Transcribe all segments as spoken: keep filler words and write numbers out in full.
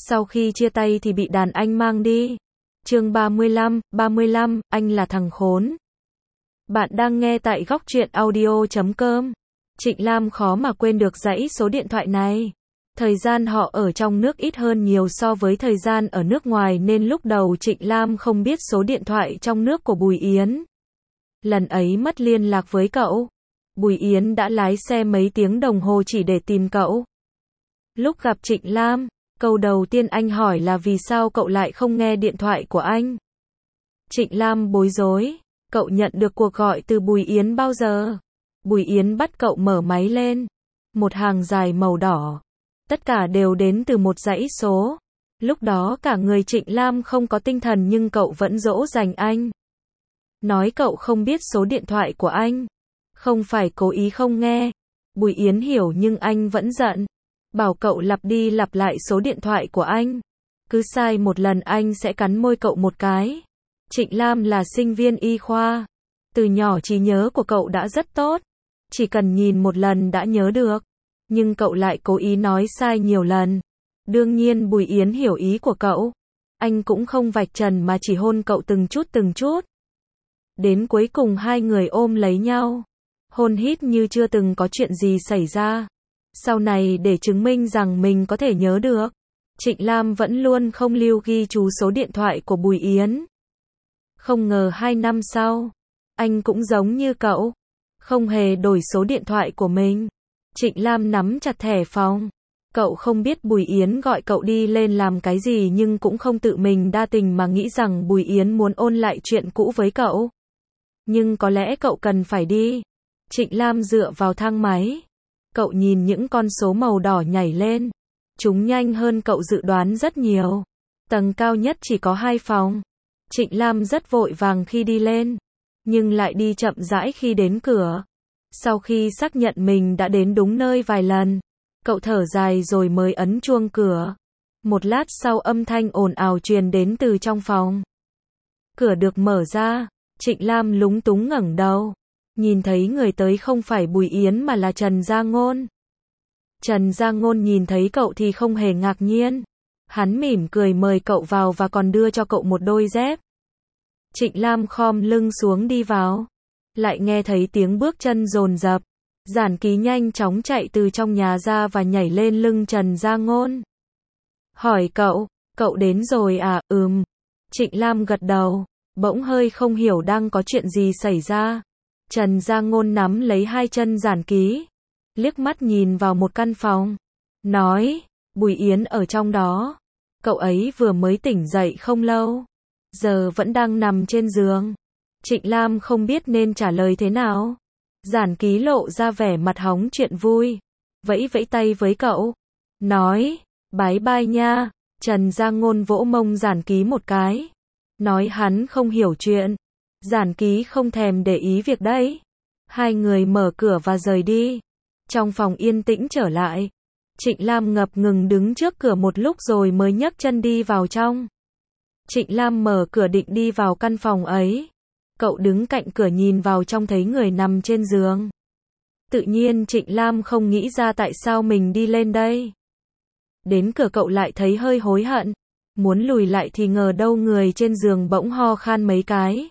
Sau khi chia tay thì bị đàn anh mang đi. Chương ba mươi lăm, ba mươi lăm, anh là thằng khốn. Bạn đang nghe tại góc truyện audio chấm com. Trịnh Lam khó mà quên được dãy số điện thoại này. Thời gian họ ở trong nước ít hơn nhiều so với thời gian ở nước ngoài nên lúc đầu Trịnh Lam không biết số điện thoại trong nước của Bùi Yến. Lần ấy mất liên lạc với cậu. Bùi Yến đã lái xe mấy tiếng đồng hồ chỉ để tìm cậu. Lúc gặp Trịnh Lam, câu đầu tiên anh hỏi là vì sao cậu lại không nghe điện thoại của anh. Trịnh Lam bối rối, cậu nhận được cuộc gọi từ Bùi Yến bao giờ? Bùi Yến bắt cậu mở máy lên. Một hàng dài màu đỏ. Tất cả đều đến từ một dãy số. Lúc đó cả người Trịnh Lam không có tinh thần nhưng cậu vẫn dỗ dành anh. Nói cậu không biết số điện thoại của anh. Không phải cố ý không nghe. Bùi Yến hiểu nhưng anh vẫn giận. Bảo cậu lặp đi lặp lại số điện thoại của anh. Cứ sai một lần anh sẽ cắn môi cậu một cái. Trịnh Lam là sinh viên y khoa. Từ nhỏ trí nhớ của cậu đã rất tốt. Chỉ cần nhìn một lần đã nhớ được. Nhưng cậu lại cố ý nói sai nhiều lần. Đương nhiên Bùi Yến hiểu ý của cậu. Anh cũng không vạch trần mà chỉ hôn cậu từng chút từng chút. Đến cuối cùng hai người ôm lấy nhau. Hôn hít như chưa từng có chuyện gì xảy ra. Sau này để chứng minh rằng mình có thể nhớ được, Trịnh Lam vẫn luôn không lưu ghi chú số điện thoại của Bùi Yến. Không ngờ hai năm sau, anh cũng giống như cậu, không hề đổi số điện thoại của mình. Trịnh Lam nắm chặt thẻ phòng. Cậu không biết Bùi Yến gọi cậu đi lên làm cái gì nhưng cũng không tự mình đa tình mà nghĩ rằng Bùi Yến muốn ôn lại chuyện cũ với cậu. Nhưng có lẽ cậu cần phải đi. Trịnh Lam dựa vào thang máy. Cậu nhìn những con số màu đỏ nhảy lên. Chúng nhanh hơn cậu dự đoán rất nhiều. Tầng cao nhất chỉ có hai phòng. Trịnh Lam rất vội vàng khi đi lên. Nhưng lại đi chậm rãi khi đến cửa. Sau khi xác nhận mình đã đến đúng nơi vài lần, cậu thở dài rồi mới ấn chuông cửa. Một lát sau âm thanh ồn ào truyền đến từ trong phòng. Cửa được mở ra. Trịnh Lam lúng túng ngẩng đầu. Nhìn thấy người tới không phải Bùi Yến mà là Trần Gia Ngôn. Trần Gia Ngôn nhìn thấy cậu thì không hề ngạc nhiên. Hắn mỉm cười mời cậu vào và còn đưa cho cậu một đôi dép. Trịnh Lam khom lưng xuống đi vào. Lại nghe thấy tiếng bước chân dồn dập. Giản Ký nhanh chóng chạy từ trong nhà ra và nhảy lên lưng Trần Gia Ngôn. Hỏi cậu, cậu đến rồi à? Ừm. Trịnh Lam gật đầu, bỗng hơi không hiểu đang có chuyện gì xảy ra. Trần Gia Ngôn nắm lấy hai chân Giản Ký, liếc mắt nhìn vào một căn phòng, nói, Bùi Yến ở trong đó. Cậu ấy vừa mới tỉnh dậy không lâu, giờ vẫn đang nằm trên giường. Trịnh Lam không biết nên trả lời thế nào. Giản Ký lộ ra vẻ mặt hóng chuyện vui, vẫy vẫy tay với cậu, nói, bái bai nha. Trần Gia Ngôn vỗ mông Giản Ký một cái, nói hắn không hiểu chuyện. Giản Ký không thèm để ý việc đấy. Hai người mở cửa và rời đi. Trong phòng yên tĩnh trở lại. Trịnh Lam ngập ngừng đứng trước cửa một lúc rồi mới nhấc chân đi vào trong. Trịnh Lam mở cửa định đi vào căn phòng ấy. Cậu đứng cạnh cửa nhìn vào trong thấy người nằm trên giường. Tự nhiên Trịnh Lam không nghĩ ra tại sao mình đi lên đây. Đến cửa cậu lại thấy hơi hối hận. Muốn lùi lại thì ngờ đâu người trên giường bỗng ho khan mấy cái.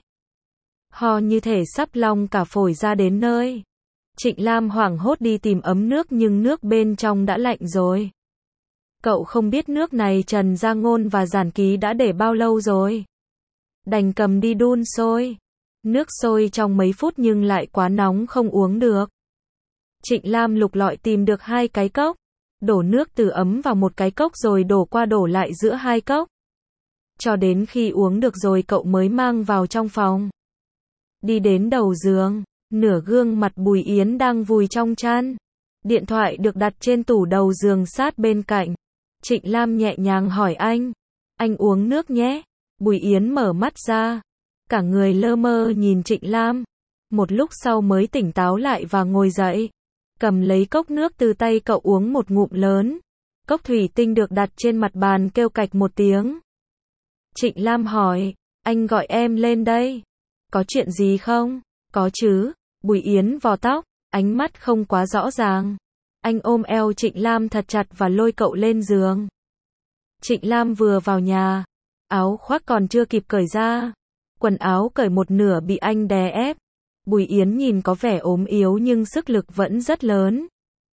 Ho như thể sắp long cả phổi ra đến nơi. Trịnh Lam hoảng hốt đi tìm ấm nước nhưng nước bên trong đã lạnh rồi. Cậu không biết nước này Trần Gia Ngôn và Giản Ký đã để bao lâu rồi. Đành cầm đi đun sôi. Nước sôi trong mấy phút nhưng lại quá nóng không uống được. Trịnh Lam lục lọi tìm được hai cái cốc. Đổ nước từ ấm vào một cái cốc rồi đổ qua đổ lại giữa hai cốc. Cho đến khi uống được rồi cậu mới mang vào trong phòng. Đi đến đầu giường, nửa gương mặt Bùi Yến đang vùi trong chăn. Điện thoại được đặt trên tủ đầu giường sát bên cạnh. Trịnh Lam nhẹ nhàng hỏi anh, anh uống nước nhé. Bùi Yến mở mắt ra, cả người lơ mơ nhìn Trịnh Lam. Một lúc sau mới tỉnh táo lại và ngồi dậy. Cầm lấy cốc nước từ tay cậu uống một ngụm lớn. Cốc thủy tinh được đặt trên mặt bàn kêu cạch một tiếng. Trịnh Lam hỏi, anh gọi em lên đây. Có chuyện gì không? Có chứ. Bùi Yến vò tóc, ánh mắt không quá rõ ràng. Anh ôm eo Trịnh Lam thật chặt và lôi cậu lên giường. Trịnh Lam vừa vào nhà, áo khoác còn chưa kịp cởi ra, quần áo cởi một nửa bị anh đè ép. Bùi Yến nhìn có vẻ ốm yếu nhưng sức lực vẫn rất lớn.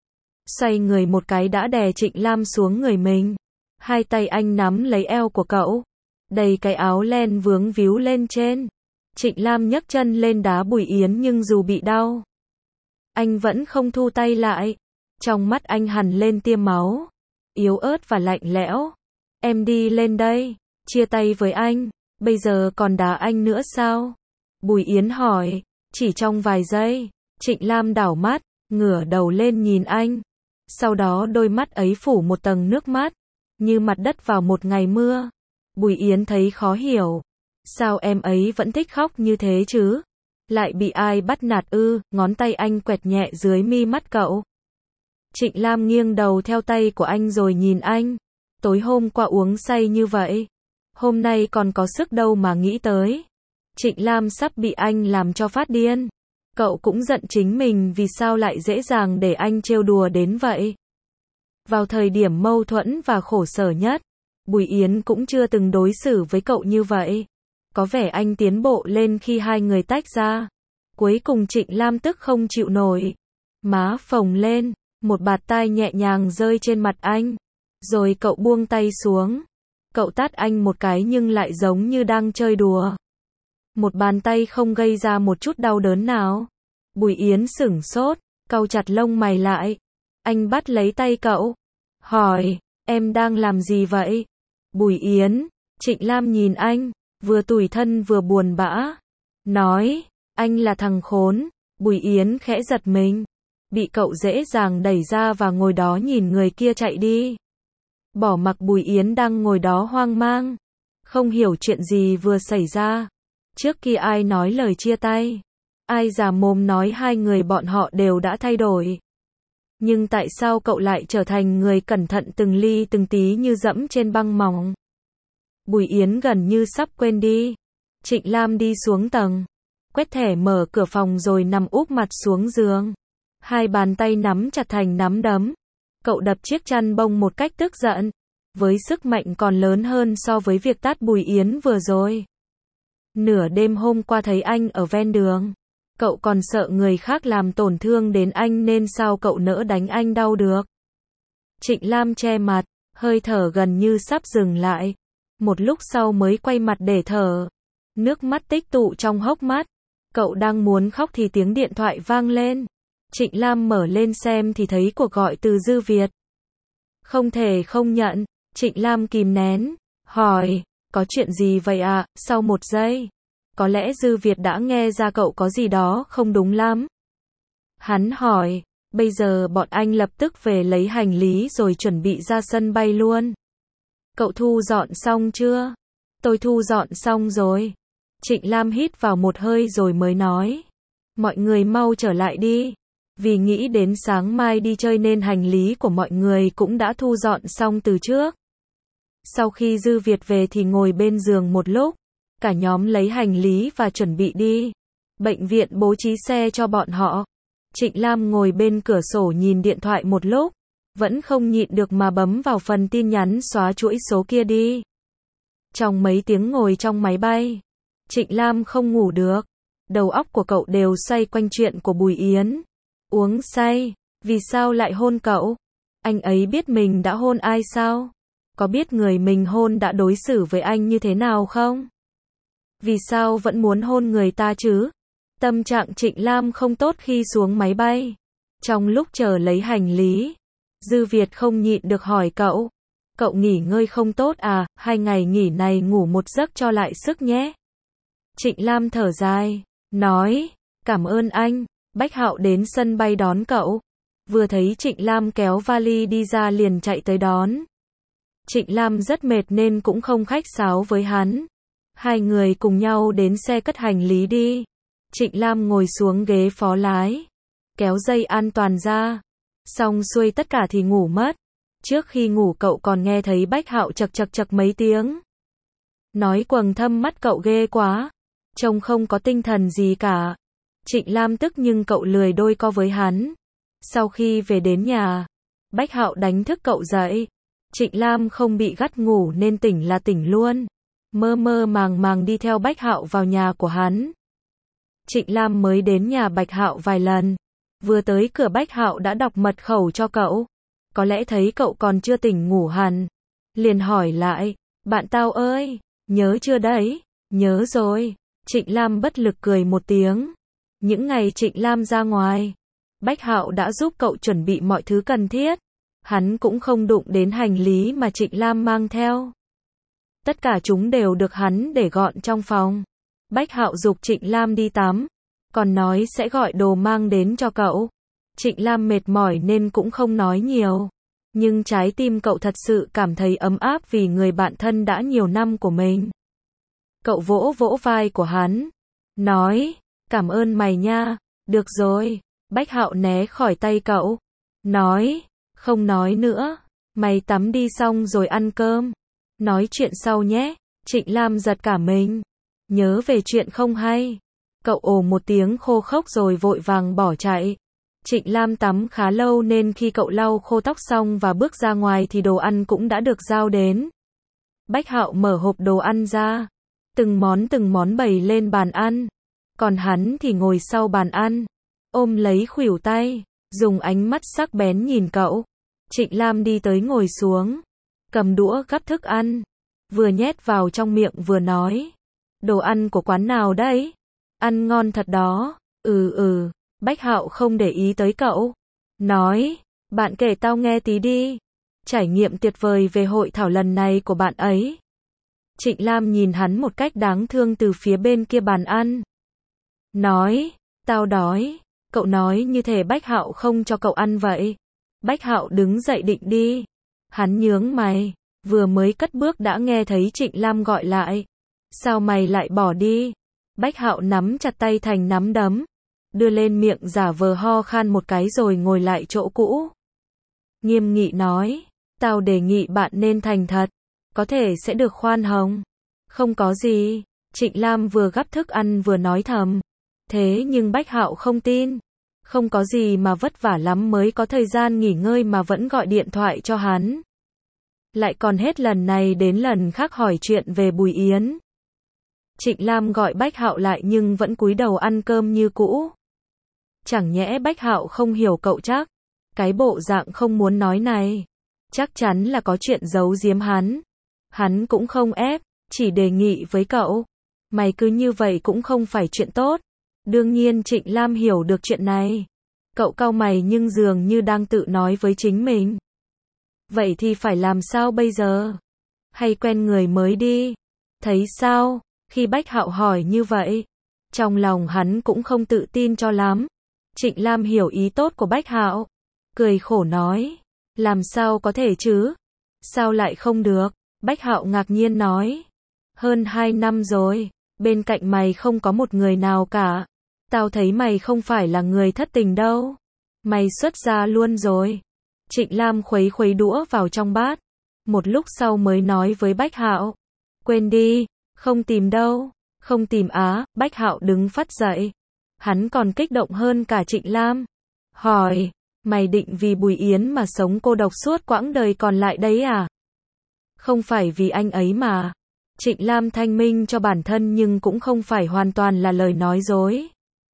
Xoay người một cái đã đè Trịnh Lam xuống người mình. Hai tay anh nắm lấy eo của cậu, đầy cái áo len vướng víu lên trên. Trịnh Lam nhấc chân lên đá Bùi Yến nhưng dù bị đau, anh vẫn không thu tay lại. Trong mắt anh hằn lên tia máu, yếu ớt và lạnh lẽo. Em đi lên đây, chia tay với anh, bây giờ còn đá anh nữa sao? Bùi Yến hỏi. Chỉ trong vài giây, Trịnh Lam đảo mắt, ngửa đầu lên nhìn anh. Sau đó đôi mắt ấy phủ một tầng nước mắt, như mặt đất vào một ngày mưa. Bùi Yến thấy khó hiểu. Sao em ấy vẫn thích khóc như thế chứ? Lại bị ai bắt nạt ư? Ngón tay anh quẹt nhẹ dưới mi mắt cậu. Trịnh Lam nghiêng đầu theo tay của anh rồi nhìn anh. Tối hôm qua uống say như vậy, hôm nay còn có sức đâu mà nghĩ tới. Trịnh Lam sắp bị anh làm cho phát điên. Cậu cũng giận chính mình vì sao lại dễ dàng để anh trêu đùa đến vậy. Vào thời điểm mâu thuẫn và khổ sở nhất, Bùi Yến cũng chưa từng đối xử với cậu như vậy. Có vẻ anh tiến bộ lên khi hai người tách ra. Cuối cùng Trịnh Lam tức không chịu nổi. Má phồng lên, một bạt tai nhẹ nhàng rơi trên mặt anh. Rồi cậu buông tay xuống. Cậu tát anh một cái nhưng lại giống như đang chơi đùa. Một bàn tay không gây ra một chút đau đớn nào. Bùi Yến sửng sốt, cau chặt lông mày lại. Anh bắt lấy tay cậu, hỏi, em đang làm gì vậy? Bùi Yến, Trịnh Lam nhìn anh, vừa tủi thân vừa buồn bã. Nói, anh là thằng khốn. Bùi Yến khẽ giật mình, bị cậu dễ dàng đẩy ra và ngồi đó nhìn người kia chạy đi. Bỏ mặc Bùi Yến đang ngồi đó hoang mang, không hiểu chuyện gì vừa xảy ra. Trước kia ai nói lời chia tay, ai già mồm nói hai người bọn họ đều đã thay đổi. Nhưng tại sao cậu lại trở thành người cẩn thận từng ly từng tí như dẫm trên băng mỏng? Bùi Yến gần như sắp quên đi. Trịnh Lam đi xuống tầng, quét thẻ mở cửa phòng rồi nằm úp mặt xuống giường. Hai bàn tay nắm chặt thành nắm đấm. Cậu đập chiếc chăn bông một cách tức giận, với sức mạnh còn lớn hơn so với việc tát Bùi Yến vừa rồi. Nửa đêm hôm qua thấy anh ở ven đường, cậu còn sợ người khác làm tổn thương đến anh nên sao cậu nỡ đánh anh đau được. Trịnh Lam che mặt, hơi thở gần như sắp dừng lại. Một lúc sau mới quay mặt để thở. Nước mắt tích tụ trong hốc mắt. Cậu đang muốn khóc thì tiếng điện thoại vang lên. Trịnh Lam mở lên xem thì thấy cuộc gọi từ Dư Việt. Không thể không nhận, Trịnh Lam kìm nén, hỏi, có chuyện gì vậy ạ? À? Sau một giây, có lẽ Dư Việt đã nghe ra cậu có gì đó không đúng lắm. Hắn hỏi, bây giờ bọn anh lập tức về lấy hành lý rồi chuẩn bị ra sân bay luôn. Cậu thu dọn xong chưa? Tôi thu dọn xong rồi. Trịnh Lam hít vào một hơi rồi mới nói, mọi người mau trở lại đi. Vì nghĩ đến sáng mai đi chơi nên hành lý của mọi người cũng đã thu dọn xong từ trước. Sau khi Dư Việt về thì ngồi bên giường một lúc, cả nhóm lấy hành lý và chuẩn bị đi. Bệnh viện bố trí xe cho bọn họ. Trịnh Lam ngồi bên cửa sổ nhìn điện thoại một lúc, vẫn không nhịn được mà bấm vào phần tin nhắn xóa chuỗi số kia đi. Trong mấy tiếng ngồi trong máy bay, Trịnh Lam không ngủ được. Đầu óc của cậu đều xoay quanh chuyện của Bùi Yến. Uống say, vì sao lại hôn cậu? Anh ấy biết mình đã hôn ai sao? Có biết người mình hôn đã đối xử với anh như thế nào không? Vì sao vẫn muốn hôn người ta chứ? Tâm trạng Trịnh Lam không tốt khi xuống máy bay. Trong lúc chờ lấy hành lý, Dư Việt không nhịn được hỏi cậu. Cậu nghỉ ngơi không tốt à? Hai ngày nghỉ này ngủ một giấc cho lại sức nhé. Trịnh Lam thở dài, nói, cảm ơn anh. Bách Hạo đến sân bay đón cậu. Vừa thấy Trịnh Lam kéo vali đi ra liền chạy tới đón. Trịnh Lam rất mệt nên cũng không khách sáo với hắn. Hai người cùng nhau đến xe cất hành lý đi. Trịnh Lam ngồi xuống ghế phó lái, kéo dây an toàn ra. Xong xuôi tất cả thì ngủ mất. Trước khi ngủ cậu còn nghe thấy Bách Hạo chật chật chật mấy tiếng. Nói quầng thâm mắt cậu ghê quá. Trông không có tinh thần gì cả. Trịnh Lam tức nhưng cậu lười đôi co với hắn. Sau khi về đến nhà, Bách Hạo đánh thức cậu dậy. Trịnh Lam không bị gắt ngủ nên tỉnh là tỉnh luôn. Mơ mơ màng màng đi theo Bách Hạo vào nhà của hắn. Trịnh Lam mới đến nhà Bạch Hạo vài lần. Vừa tới cửa Bách Hạo đã đọc mật khẩu cho cậu. Có lẽ thấy cậu còn chưa tỉnh ngủ hẳn. Liền hỏi lại, bạn tao ơi, nhớ chưa đấy? Nhớ rồi. Trịnh Lam bất lực cười một tiếng. Những ngày Trịnh Lam ra ngoài, Bách Hạo đã giúp cậu chuẩn bị mọi thứ cần thiết. Hắn cũng không đụng đến hành lý mà Trịnh Lam mang theo. Tất cả chúng đều được hắn để gọn trong phòng. Bách Hạo giục Trịnh Lam đi tắm, còn nói sẽ gọi đồ mang đến cho cậu. Trịnh Lam mệt mỏi nên cũng không nói nhiều. Nhưng trái tim cậu thật sự cảm thấy ấm áp vì người bạn thân đã nhiều năm của mình. Cậu vỗ vỗ vai của hắn, nói, cảm ơn mày nha, được rồi. Bách Hạo né khỏi tay cậu, nói, không nói nữa, mày tắm đi xong rồi ăn cơm. Nói chuyện sau nhé. Trịnh Lam giật cả mình, nhớ về chuyện không hay. Cậu ồ một tiếng khô khốc rồi vội vàng bỏ chạy. Trịnh Lam tắm khá lâu nên khi cậu lau khô tóc xong và bước ra ngoài thì đồ ăn cũng đã được giao đến. Bách Hạo mở hộp đồ ăn ra, từng món từng món bày lên bàn ăn. Còn hắn thì ngồi sau bàn ăn, ôm lấy khuỷu tay, dùng ánh mắt sắc bén nhìn cậu. Trịnh Lam đi tới ngồi xuống, cầm đũa gắp thức ăn, vừa nhét vào trong miệng vừa nói, đồ ăn của quán nào đấy? Ăn ngon thật đó. Ừ ừ. Bách Hạo không để ý tới cậu, nói, bạn kể tao nghe tí đi. Trải nghiệm tuyệt vời về hội thảo lần này của bạn ấy. Trịnh Lam nhìn hắn một cách đáng thương từ phía bên kia bàn ăn, nói, tao đói. Cậu nói như thể Bách Hạo không cho cậu ăn vậy. Bách Hạo đứng dậy định đi. Hắn nhướng mày, vừa mới cất bước đã nghe thấy Trịnh Lam gọi lại. Sao mày lại bỏ đi? Bách Hạo nắm chặt tay thành nắm đấm, đưa lên miệng giả vờ ho khan một cái rồi ngồi lại chỗ cũ. Nghiêm nghị nói, tao đề nghị bạn nên thành thật, có thể sẽ được khoan hồng. Không có gì. Trịnh Lam vừa gắp thức ăn vừa nói thầm. Thế nhưng Bách Hạo không tin. Không có gì mà vất vả lắm mới có thời gian nghỉ ngơi mà vẫn gọi điện thoại cho hắn. Lại còn hết lần này đến lần khác hỏi chuyện về Bùi Yến. Trịnh Lam gọi Bách Hạo lại nhưng vẫn cúi đầu ăn cơm như cũ. Chẳng nhẽ Bách Hạo không hiểu cậu chắc? Cái bộ dạng không muốn nói này, chắc chắn là có chuyện giấu giếm hắn. Hắn cũng không ép, chỉ đề nghị với cậu. Mày cứ như vậy cũng không phải chuyện tốt. Đương nhiên Trịnh Lam hiểu được chuyện này. Cậu cau mày nhưng dường như đang tự nói với chính mình. Vậy thì phải làm sao bây giờ? Hay quen người mới đi? Thấy sao? Khi Bách Hạo hỏi như vậy, trong lòng hắn cũng không tự tin cho lắm. Trịnh Lam hiểu ý tốt của Bách Hạo, cười khổ nói, làm sao có thể chứ? Sao lại không được? Bách Hạo ngạc nhiên nói, hơn hai năm rồi, bên cạnh mày không có một người nào cả. Tao thấy mày không phải là người thất tình đâu. Mày xuất gia luôn rồi. Trịnh Lam khuấy khuấy đũa vào trong bát, một lúc sau mới nói với Bách Hạo, quên đi, không tìm đâu. Không tìm á? Bách Hạo đứng phắt dậy. Hắn còn kích động hơn cả Trịnh Lam. Hỏi, mày định vì Bùi Yến mà sống cô độc suốt quãng đời còn lại đấy à? Không phải vì anh ấy mà. Trịnh Lam thanh minh cho bản thân nhưng cũng không phải hoàn toàn là lời nói dối.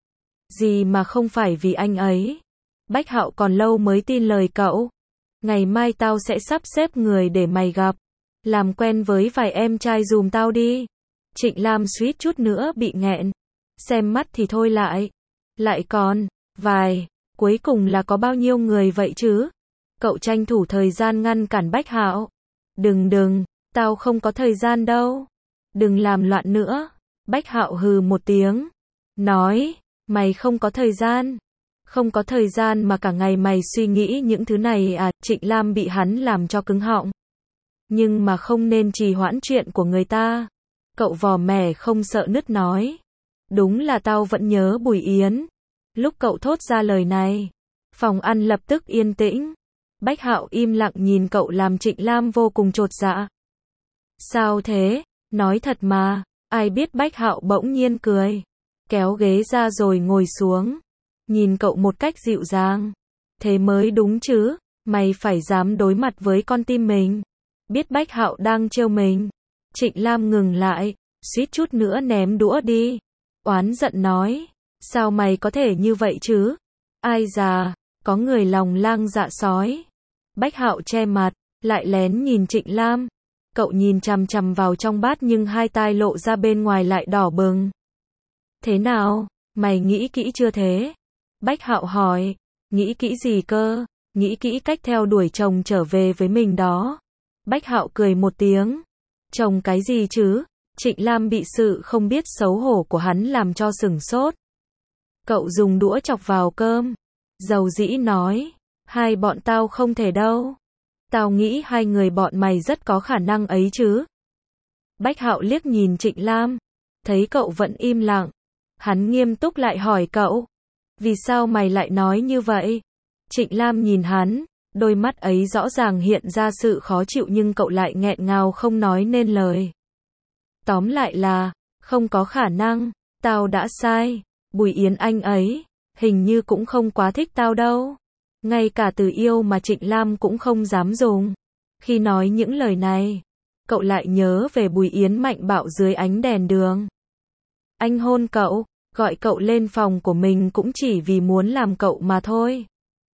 Gì mà không phải vì anh ấy? Bách Hạo còn lâu mới tin lời cậu. Ngày mai tao sẽ sắp xếp người để mày gặp. Làm quen với vài em trai dùm tao đi. Trịnh Lam suýt chút nữa bị nghẹn. Xem mắt thì thôi lại. Lại còn, vài, cuối cùng là có bao nhiêu người vậy chứ? Cậu tranh thủ thời gian ngăn cản Bách Hạo. Đừng đừng, tao không có thời gian đâu. Đừng làm loạn nữa. Bách Hạo hừ một tiếng. Nói, mày không có thời gian. Không có thời gian mà cả ngày mày suy nghĩ những thứ này à? Trịnh Lam bị hắn làm cho cứng họng. Nhưng mà không nên trì hoãn chuyện của người ta. Cậu vò mẻ không sợ nứt nói. Đúng là tao vẫn nhớ Bùi Yến. Lúc cậu thốt ra lời này, phòng ăn lập tức yên tĩnh. Bách Hạo im lặng nhìn cậu làm Trịnh Lam vô cùng chột dạ. Sao thế? Nói thật mà. Ai biết Bách Hạo bỗng nhiên cười, kéo ghế ra rồi ngồi xuống, nhìn cậu một cách dịu dàng. Thế mới đúng chứ. Mày phải dám đối mặt với con tim mình. Biết Bách Hạo đang trêu mình. Trịnh Lam ngừng lại, suýt chút nữa ném đũa đi. Oán giận nói, sao mày có thể như vậy chứ? Ai già, có người lòng lang dạ sói. Bách Hạo che mặt, lại lén nhìn Trịnh Lam. Cậu nhìn chằm chằm vào trong bát nhưng hai tai lộ ra bên ngoài lại đỏ bừng. Thế nào, mày nghĩ kỹ chưa thế? Bách Hạo hỏi, nghĩ kỹ gì cơ? Nghĩ kỹ cách theo đuổi chồng trở về với mình đó. Bách Hạo cười một tiếng. Chồng cái gì chứ? Trịnh Lam bị sự không biết xấu hổ của hắn làm cho sửng sốt. Cậu dùng đũa chọc vào cơm. Dầu dĩ nói, hai bọn tao không thể đâu. Tao nghĩ hai người bọn mày rất có khả năng ấy chứ. Bách Hạo liếc nhìn Trịnh Lam, thấy cậu vẫn im lặng. Hắn nghiêm túc lại hỏi cậu, vì sao mày lại nói như vậy? Trịnh Lam nhìn hắn, đôi mắt ấy rõ ràng hiện ra sự khó chịu nhưng cậu lại nghẹn ngào không nói nên lời. Tóm lại là, không có khả năng, tao đã sai, Bùi Yến anh ấy, hình như cũng không quá thích tao đâu. Ngay cả từ yêu mà Trịnh Lam cũng không dám dùng. Khi nói những lời này, cậu lại nhớ về Bùi Yến mạnh bạo dưới ánh đèn đường. Anh hôn cậu, gọi cậu lên phòng của mình cũng chỉ vì muốn làm cậu mà thôi.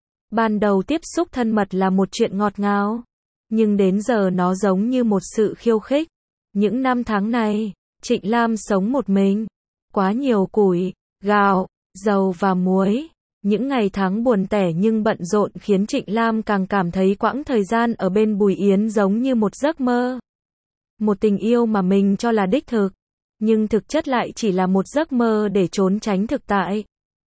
Ban đầu tiếp xúc thân mật là một chuyện ngọt ngào, nhưng đến giờ nó giống như một sự khiêu khích. Những năm tháng này, Trịnh Lam sống một mình, quá nhiều củi, gạo, dầu và muối. Những ngày tháng buồn tẻ nhưng bận rộn khiến Trịnh Lam càng cảm thấy quãng thời gian ở bên Bùi Yến giống như một giấc mơ. Một tình yêu mà mình cho là đích thực, nhưng thực chất lại chỉ là một giấc mơ để trốn tránh thực tại.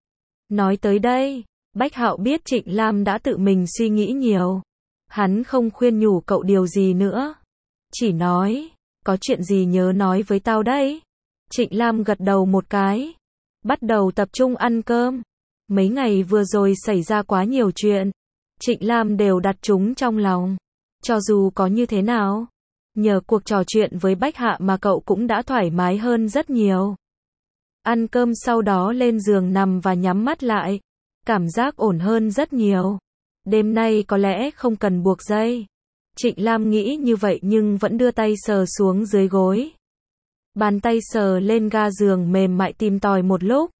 Nói tới đây, Bách Hạo biết Trịnh Lam đã tự mình suy nghĩ nhiều. Hắn không khuyên nhủ cậu điều gì nữa. Chỉ nói, có chuyện gì nhớ nói với tao đấy. Trịnh Lam gật đầu một cái. Bắt đầu tập trung ăn cơm. Mấy ngày vừa rồi xảy ra quá nhiều chuyện. Trịnh Lam đều đặt chúng trong lòng. Cho dù có như thế nào, nhờ cuộc trò chuyện với Bách Hạ mà cậu cũng đã thoải mái hơn rất nhiều. Ăn cơm sau đó lên giường nằm và nhắm mắt lại. Cảm giác ổn hơn rất nhiều. Đêm nay có lẽ không cần buộc dây. Trịnh Lam nghĩ như vậy nhưng vẫn đưa tay sờ xuống dưới gối. Bàn tay sờ lên ga giường mềm mại tìm tòi một lúc.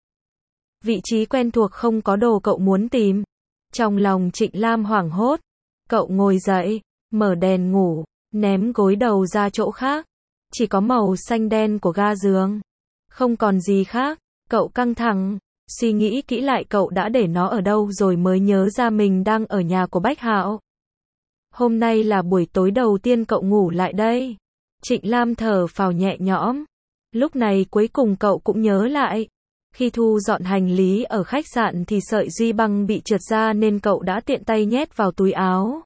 Vị trí quen thuộc không có đồ cậu muốn tìm. Trong lòng Trịnh Lam hoảng hốt. Cậu ngồi dậy, mở đèn ngủ, ném gối đầu ra chỗ khác. Chỉ có màu xanh đen của ga giường. Không còn gì khác. Cậu căng thẳng, suy nghĩ kỹ lại cậu đã để nó ở đâu rồi mới nhớ ra mình đang ở nhà của Bách Hạo. Hôm nay là buổi tối đầu tiên cậu ngủ lại đây. Trịnh Lam thở phào nhẹ nhõm. Lúc này cuối cùng cậu cũng nhớ lại. Khi thu dọn hành lý ở khách sạn thì sợi duy băng bị trượt ra nên cậu đã tiện tay nhét vào túi áo.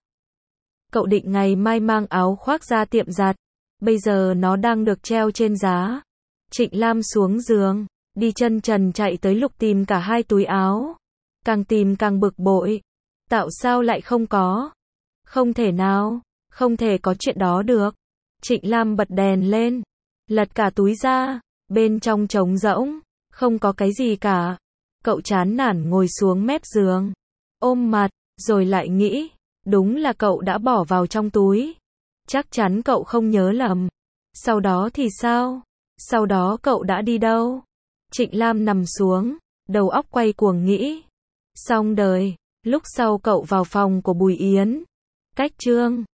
Cậu định ngày mai mang áo khoác ra tiệm giặt. Bây giờ nó đang được treo trên giá. Trịnh Lam xuống giường, đi chân trần chạy tới lục tìm cả hai túi áo. Càng tìm càng bực bội. Tại sao lại không có? Không thể nào, không thể có chuyện đó được. Trịnh Lam bật đèn lên, lật cả túi ra, bên trong trống rỗng, không có cái gì cả. Cậu chán nản ngồi xuống mép giường, ôm mặt, rồi lại nghĩ, đúng là cậu đã bỏ vào trong túi. Chắc chắn cậu không nhớ lầm. Sau đó thì sao? Sau đó cậu đã đi đâu? Trịnh Lam nằm xuống, đầu óc quay cuồng nghĩ. Xong đời, lúc sau cậu vào phòng của Bùi Yến. Cách chương